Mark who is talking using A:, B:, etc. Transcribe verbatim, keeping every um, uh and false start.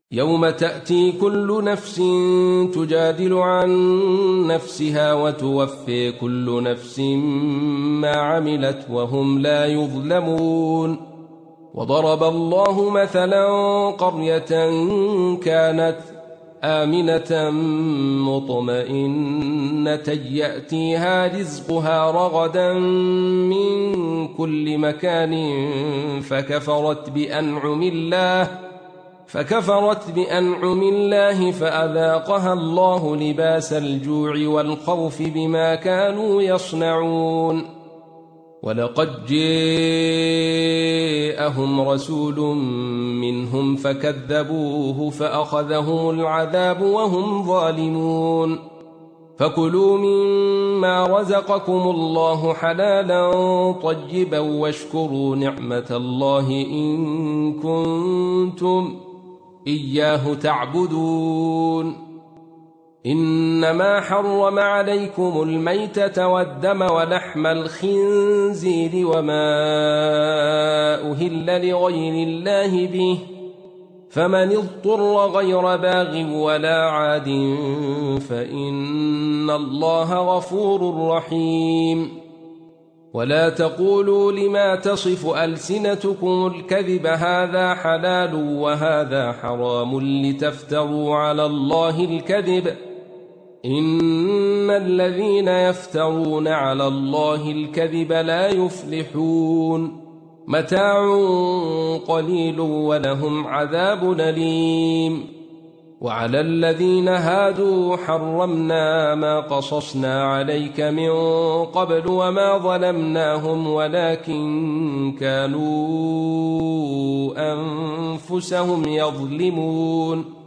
A: يوم تأتي كل نفس تجادل عن نفسها وتوفي كل نفس ما عملت وهم لا يظلمون. وضرب الله مثلا قرية كانت آمنة مطمئنة يأتيها رزقها رغدا من كل مكان فكفرت بأنعم الله فكفرت بأنعم الله فأذاقها الله لباس الجوع والخوف بما كانوا يصنعون. ولقد جاءهم رسول منهم فكذبوه فأخذهم العذاب وهم ظالمون. فكلوا مما رزقكم الله حلالا طيبا واشكروا نعمة الله إن كنتم إياه تعبدون. إنما حرم عليكم الميتة والدم ولحم الخنزير وما أهل لغير الله به فمن اضطر غير باغ ولا عاد فإن الله غفور رحيم. ولا تقولوا لما تصف ألسنتكم الكذب هذا حلال وهذا حرام لتفتروا على الله الكذب إن الذين يفترون على الله الكذب لا يفلحون. متاع قليل ولهم عذاب أليم. وعلى الذين هادوا حرمنا ما قصصنا عليك من قبل وما ظلمناهم ولكن كانوا أنفسهم يظلمون.